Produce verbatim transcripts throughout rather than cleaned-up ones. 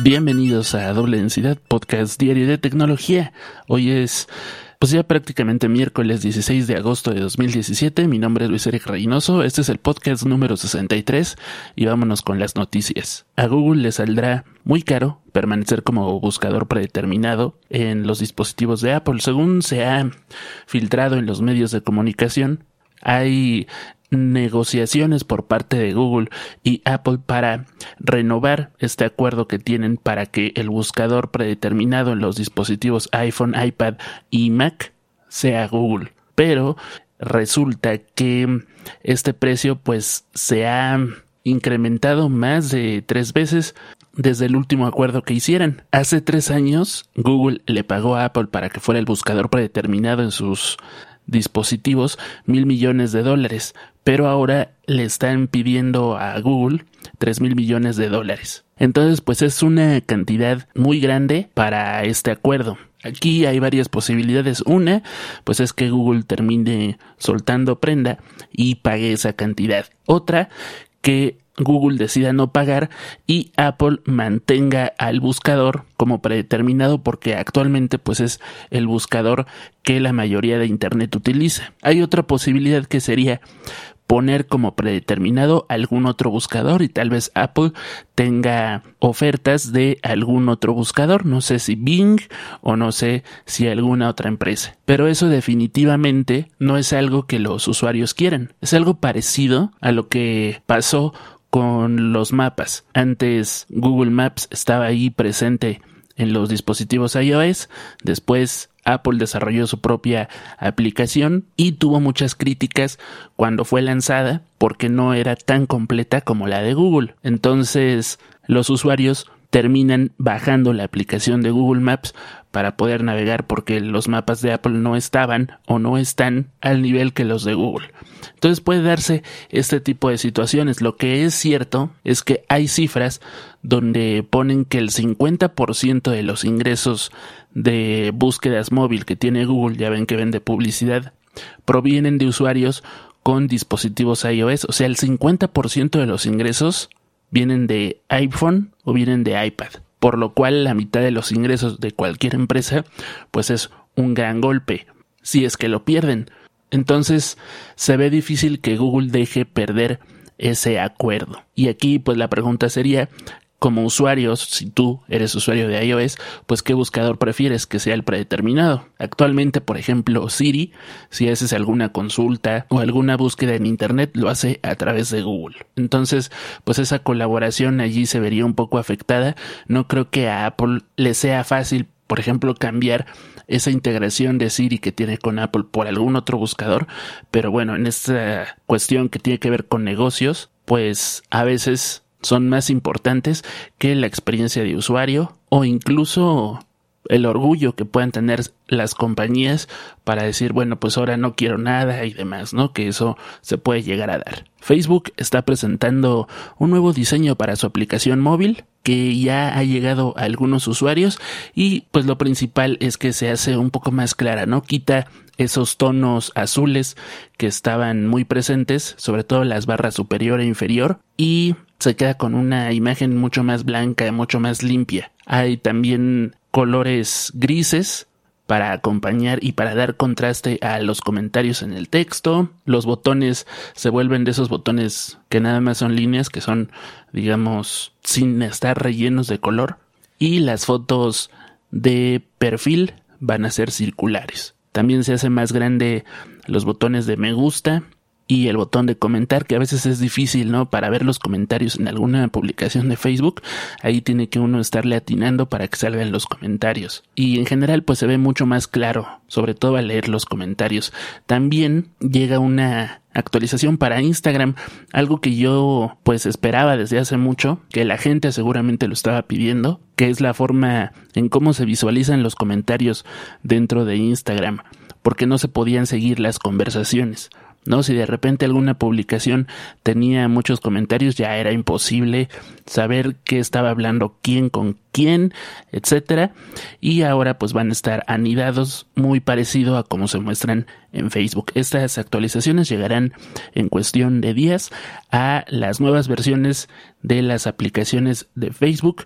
Bienvenidos a Doble Densidad, podcast diario de tecnología. Hoy es pues ya prácticamente miércoles dieciséis de agosto de dos mil diecisiete. Mi nombre es Luis Eric Reynoso. Este es el podcast número sesenta y tres y vámonos con las noticias. A Google le saldrá muy caro permanecer como buscador predeterminado en los dispositivos de Apple. Según se ha filtrado en los medios de comunicación, hay negociaciones por parte de Google y Apple para renovar este acuerdo que tienen para que el buscador predeterminado en los dispositivos iPhone, iPad y Mac sea Google. Pero resulta que este precio pues se ha incrementado más de tres veces desde el último acuerdo que hicieran. Hace tres años Google le pagó a Apple para que fuera el buscador predeterminado en sus dispositivos mil millones de dólares, pero ahora le están pidiendo a Google tres mil millones de dólares. Entonces pues es una cantidad muy grande para este acuerdo. Aquí hay varias posibilidades. Una, pues es que Google termine soltando prenda y pague esa cantidad. Otra, que Google decida no pagar y Apple mantenga al buscador como predeterminado, porque actualmente pues es el buscador que la mayoría de internet utiliza. Hay otra posibilidad que sería poner como predeterminado algún otro buscador y tal vez Apple tenga ofertas de algún otro buscador, no sé si Bing o no sé si alguna otra empresa. Pero eso definitivamente no es algo que los usuarios quieran. Es algo parecido a lo que pasó con los mapas. Antes Google Maps estaba ahí presente en los dispositivos iOS, después Apple desarrolló su propia aplicación y tuvo muchas críticas cuando fue lanzada porque no era tan completa como la de Google. Entonces los usuarios terminan bajando la aplicación de Google Maps para poder navegar porque los mapas de Apple no estaban o no están al nivel que los de Google. Entonces puede darse este tipo de situaciones. Lo que es cierto es que hay cifras donde ponen que el cincuenta por ciento de los ingresos de búsquedas móvil que tiene Google, ya ven que vende publicidad, provienen de usuarios con dispositivos iOS. O sea, el cincuenta por ciento de los ingresos vienen de iPhone o vienen de iPad, por lo cual la mitad de los ingresos de cualquier empresa pues es un gran golpe si es que lo pierden. Entonces se ve difícil que Google deje perder ese acuerdo. Y aquí pues la pregunta sería, como usuarios, si tú eres usuario de iOS, pues ¿qué buscador prefieres que sea el predeterminado? Actualmente, por ejemplo, Siri, si haces alguna consulta o alguna búsqueda en internet, lo hace a través de Google. Entonces, pues esa colaboración allí se vería un poco afectada. No creo que a Apple le sea fácil, por ejemplo, cambiar esa integración de Siri que tiene con Apple por algún otro buscador, pero bueno, en esta cuestión que tiene que ver con negocios, pues a veces son más importantes que la experiencia de usuario o incluso el orgullo que puedan tener las compañías para decir, bueno, pues ahora no quiero nada y demás, ¿no? Que eso se puede llegar a dar. Facebook está presentando un nuevo diseño para su aplicación móvil que ya ha llegado a algunos usuarios y pues lo principal es que se hace un poco más clara, ¿no? Quita esos tonos azules que estaban muy presentes, sobre todo las barras superior e inferior, y se queda con una imagen mucho más blanca, mucho más limpia. Hay también colores grises para acompañar y para dar contraste a los comentarios en el texto. Los botones se vuelven de esos botones que nada más son líneas, que son, digamos, sin estar rellenos de color. Y las fotos de perfil van a ser circulares. También se hace más grande los botones de me gusta y el botón de comentar, que a veces es difícil, ¿no? Para ver los comentarios en alguna publicación de Facebook, ahí tiene que uno estarle atinando para que salgan los comentarios. Y en general pues se ve mucho más claro, sobre todo al leer los comentarios. También llega una actualización para Instagram, algo que yo pues esperaba desde hace mucho, que la gente seguramente lo estaba pidiendo, que es la forma en cómo se visualizan los comentarios dentro de Instagram, porque no se podían seguir las conversaciones, ¿no? Si de repente alguna publicación tenía muchos comentarios, ya era imposible saber qué estaba hablando quién con quién, etcétera. Y ahora pues van a estar anidados muy parecido a como se muestran en Facebook. Estas actualizaciones llegarán en cuestión de días a las nuevas versiones de las aplicaciones de Facebook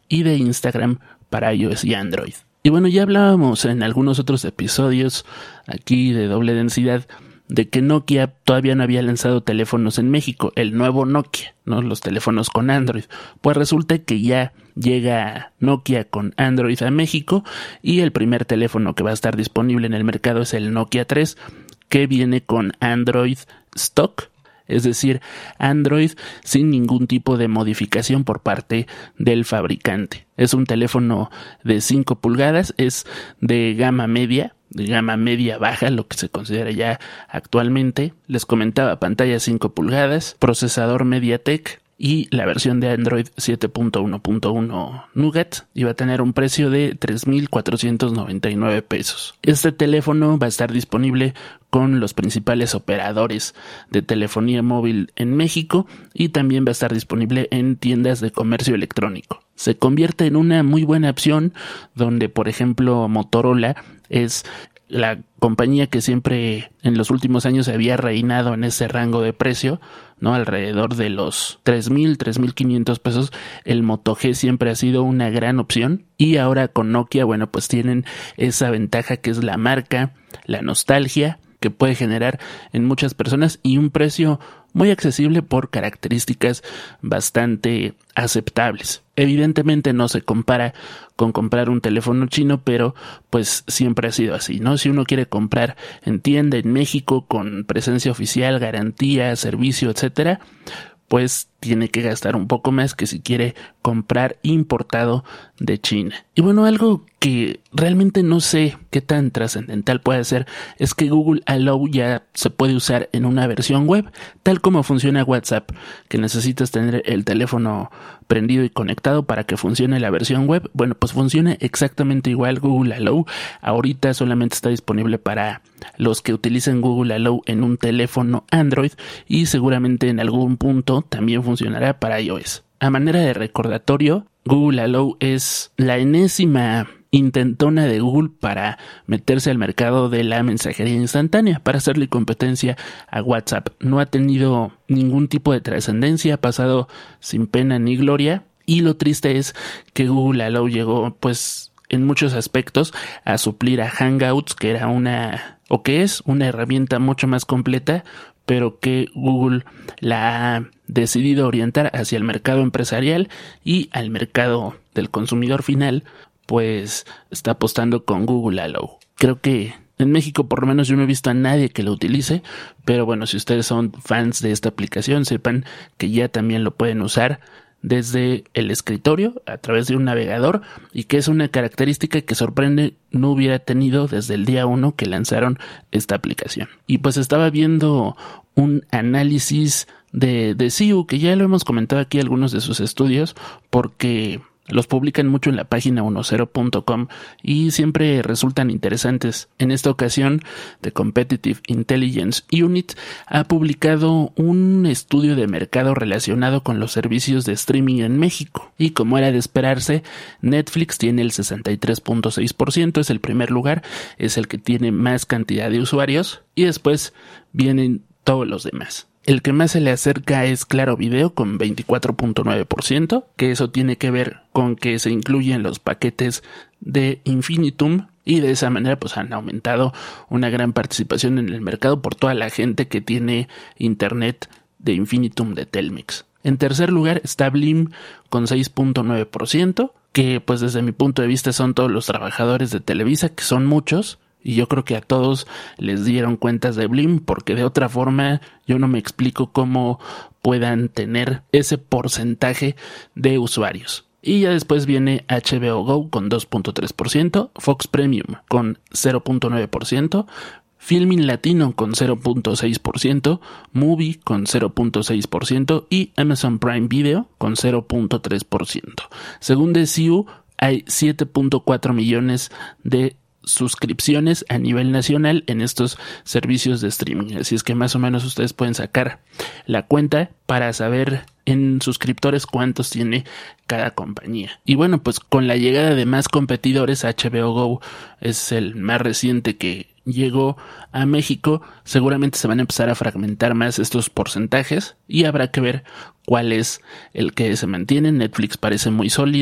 y de Instagram para iOS y Android. Y bueno, ya hablábamos en algunos otros episodios aquí de doble densidad de que Nokia todavía no había lanzado teléfonos en México, el nuevo Nokia, ¿no? Los teléfonos con Android. Pues resulta que ya llega Nokia con Android a México y el primer teléfono que va a estar disponible en el mercado es el Nokia tres, que viene con Android Stock, es decir, Android sin ningún tipo de modificación por parte del fabricante. Es un teléfono de cinco pulgadas, es de gama media, de gama media baja, lo que se considera ya actualmente. Les comentaba, pantalla cinco pulgadas, procesador MediaTek y la versión de Android siete punto uno punto uno Nougat iba a tener un precio de tres mil cuatrocientos noventa y nueve pesos. Este teléfono va a estar disponible con los principales operadores de telefonía móvil en México y también va a estar disponible en tiendas de comercio electrónico. Se convierte en una muy buena opción donde, por ejemplo, Motorola es la compañía que siempre en los últimos años había reinado en ese rango de precio, ¿no? Alrededor de los tres mil, tres mil quinientos pesos. El Moto G siempre ha sido una gran opción y ahora con Nokia, bueno, pues tienen esa ventaja que es la marca, la nostalgia que puede generar en muchas personas y un precio muy accesible por características bastante aceptables. Evidentemente no se compara con comprar un teléfono chino, pero pues siempre ha sido así, ¿no? Si uno quiere comprar en tienda en México con presencia oficial, garantía, servicio, etcétera, pues tiene que gastar un poco más que si quiere comprar importado de China. Y bueno, algo que realmente no sé qué tan trascendental puede ser es que Google Allow ya se puede usar en una versión web, tal como funciona WhatsApp, que necesitas tener el teléfono prendido y conectado para que funcione la versión web. Bueno, pues funciona exactamente igual Google Allow. Ahorita solamente está disponible para los que utilicen Google Allow en un teléfono Android y seguramente en algún punto también funcionará para iOS. A manera de recordatorio, Google Allow es la enésima intentona de Google para meterse al mercado de la mensajería instantánea, para hacerle competencia a WhatsApp. No ha tenido ningún tipo de trascendencia, ha pasado sin pena ni gloria, y lo triste es que Google Allow llegó, pues, en muchos aspectos a suplir a Hangouts, que era una, o que es una herramienta mucho más completa, pero que Google la ha decidido orientar hacia el mercado empresarial y al mercado del consumidor final, pues está apostando con Google Allow. Creo que en México por lo menos yo no he visto a nadie que lo utilice, pero bueno, si ustedes son fans de esta aplicación, sepan que ya también lo pueden usar desde el escritorio a través de un navegador y que es una característica que sorprende no hubiera tenido desde el día uno que lanzaron esta aplicación. Y pues estaba viendo un análisis de, de S E O, que ya lo hemos comentado aquí algunos de sus estudios, porque los publican mucho en la página diez punto com y siempre resultan interesantes. En esta ocasión, The Competitive Intelligence Unit ha publicado un estudio de mercado relacionado con los servicios de streaming en México. Y como era de esperarse, Netflix tiene el sesenta y tres punto seis por ciento, es el primer lugar, es el que tiene más cantidad de usuarios, y después vienen todos los demás. El que más se le acerca es Claro Video con veinticuatro punto nueve por ciento, que eso tiene que ver con que se incluyen los paquetes de Infinitum y de esa manera pues han aumentado una gran participación en el mercado por toda la gente que tiene internet de Infinitum de Telmex. En tercer lugar está Blim con seis punto nueve por ciento, que pues desde mi punto de vista son todos los trabajadores de Televisa, que son muchos. Y yo creo que a todos les dieron cuentas de Blim, porque de otra forma yo no me explico cómo puedan tener ese porcentaje de usuarios. Y ya después viene H B O Go con dos punto tres por ciento, Fox Premium con cero punto nueve por ciento, Filmin Latino con cero punto seis por ciento, Movie con cero punto seis por ciento y Amazon Prime Video con cero punto tres por ciento. Según D C U, hay siete punto cuatro millones de suscripciones a nivel nacional en estos servicios de streaming, así es que más o menos ustedes pueden sacar la cuenta para saber en suscriptores cuántos tiene cada compañía. Y bueno, pues con la llegada de más competidores, H B O Go es el más reciente que llegó a México, seguramente se van a empezar a fragmentar más estos porcentajes y habrá que ver cuál es el que se mantiene. Netflix parece muy sólido,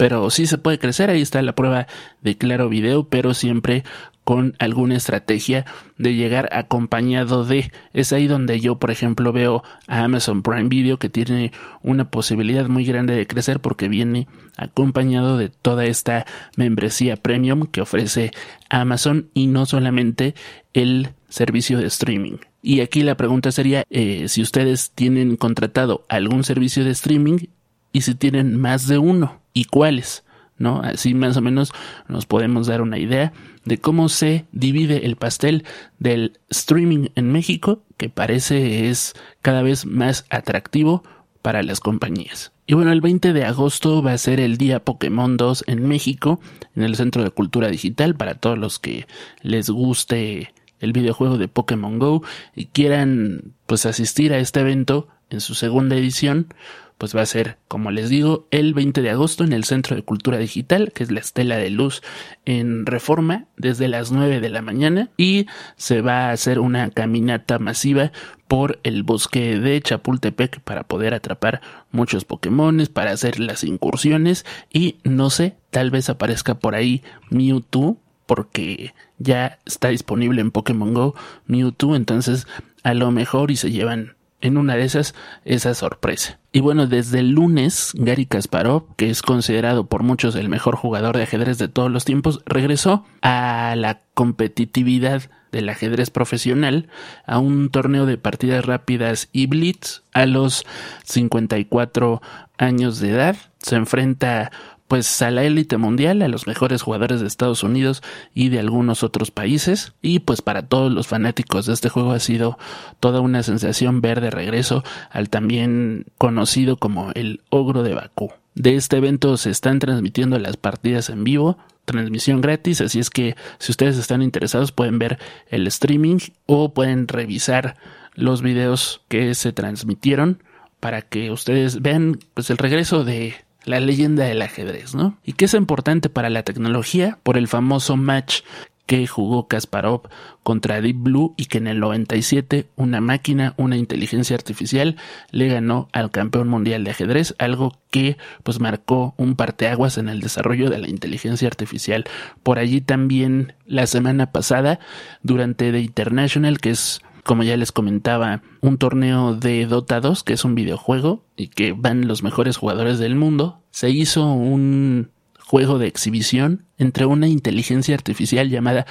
pero sí se puede crecer. Ahí está la prueba de Claro Video, pero siempre con alguna estrategia de llegar acompañado de. Es ahí donde yo, por ejemplo, veo a Amazon Prime Video, que tiene una posibilidad muy grande de crecer porque viene acompañado de toda esta membresía premium que ofrece Amazon, y no solamente el servicio de streaming. Y aquí la pregunta sería eh, si ustedes tienen contratado algún servicio de streaming y si tienen más de uno y cuáles, ¿no? Así más o menos nos podemos dar una idea de cómo se divide el pastel del streaming en México, que parece es cada vez más atractivo para las compañías. Y bueno, el veinte de agosto va a ser el día Pokémon dos en México, en el Centro de Cultura Digital, para todos los que les guste el videojuego de Pokémon Go y quieran pues asistir a este evento en su segunda edición. Pues va a ser, como les digo, el veinte de agosto en el Centro de Cultura Digital, que es la Estela de Luz en Reforma, desde las nueve de la mañana, y se va a hacer una caminata masiva por el bosque de Chapultepec para poder atrapar muchos Pokémones, para hacer las incursiones, y no sé, tal vez aparezca por ahí Mewtwo, porque ya está disponible en Pokémon Go Mewtwo, entonces a lo mejor y se llevan en una de esas, esa sorpresa. Y bueno, desde el lunes, Garry Kasparov, que es considerado por muchos el mejor jugador de ajedrez de todos los tiempos, regresó a la competitividad del ajedrez profesional, a un torneo de partidas rápidas y blitz. A los cincuenta y cuatro años de edad, se enfrenta pues a la élite mundial, a los mejores jugadores de Estados Unidos y de algunos otros países, y pues para todos los fanáticos de este juego ha sido toda una sensación ver de regreso al también conocido como el Ogro de Bakú. De este evento se están transmitiendo las partidas en vivo, transmisión gratis, así es que si ustedes están interesados pueden ver el streaming o pueden revisar los videos que se transmitieron para que ustedes vean pues el regreso de la leyenda del ajedrez, ¿no? Y que es importante para la tecnología por el famoso match que jugó Kasparov contra Deep Blue y que en el noventa y siete una máquina, una inteligencia artificial le ganó al campeón mundial de ajedrez, algo que pues marcó un parteaguas en el desarrollo de la inteligencia artificial. Por allí también la semana pasada, durante The International, que es, como ya les comentaba, un torneo de Dota dos, que es un videojuego y que van los mejores jugadores del mundo, se hizo un juego de exhibición entre una inteligencia artificial llamada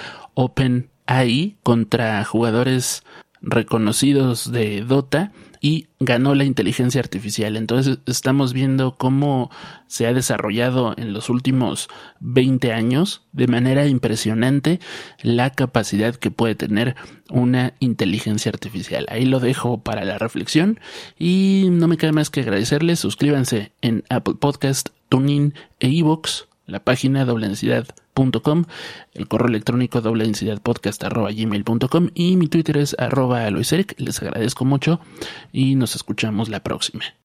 OpenAI contra jugadores reconocidos de Dota, y ganó la inteligencia artificial. Entonces estamos viendo cómo se ha desarrollado en los últimos veinte años de manera impresionante la capacidad que puede tener una inteligencia artificial. Ahí lo dejo para la reflexión y no me queda más que agradecerles. Suscríbanse en Apple Podcast, TuneIn e iVoox, la página doble densidad punto com, el correo electrónico doble densidad podcast arroba gmail punto com y mi Twitter es arroba Luis Eric. Les agradezco mucho y nos escuchamos la próxima.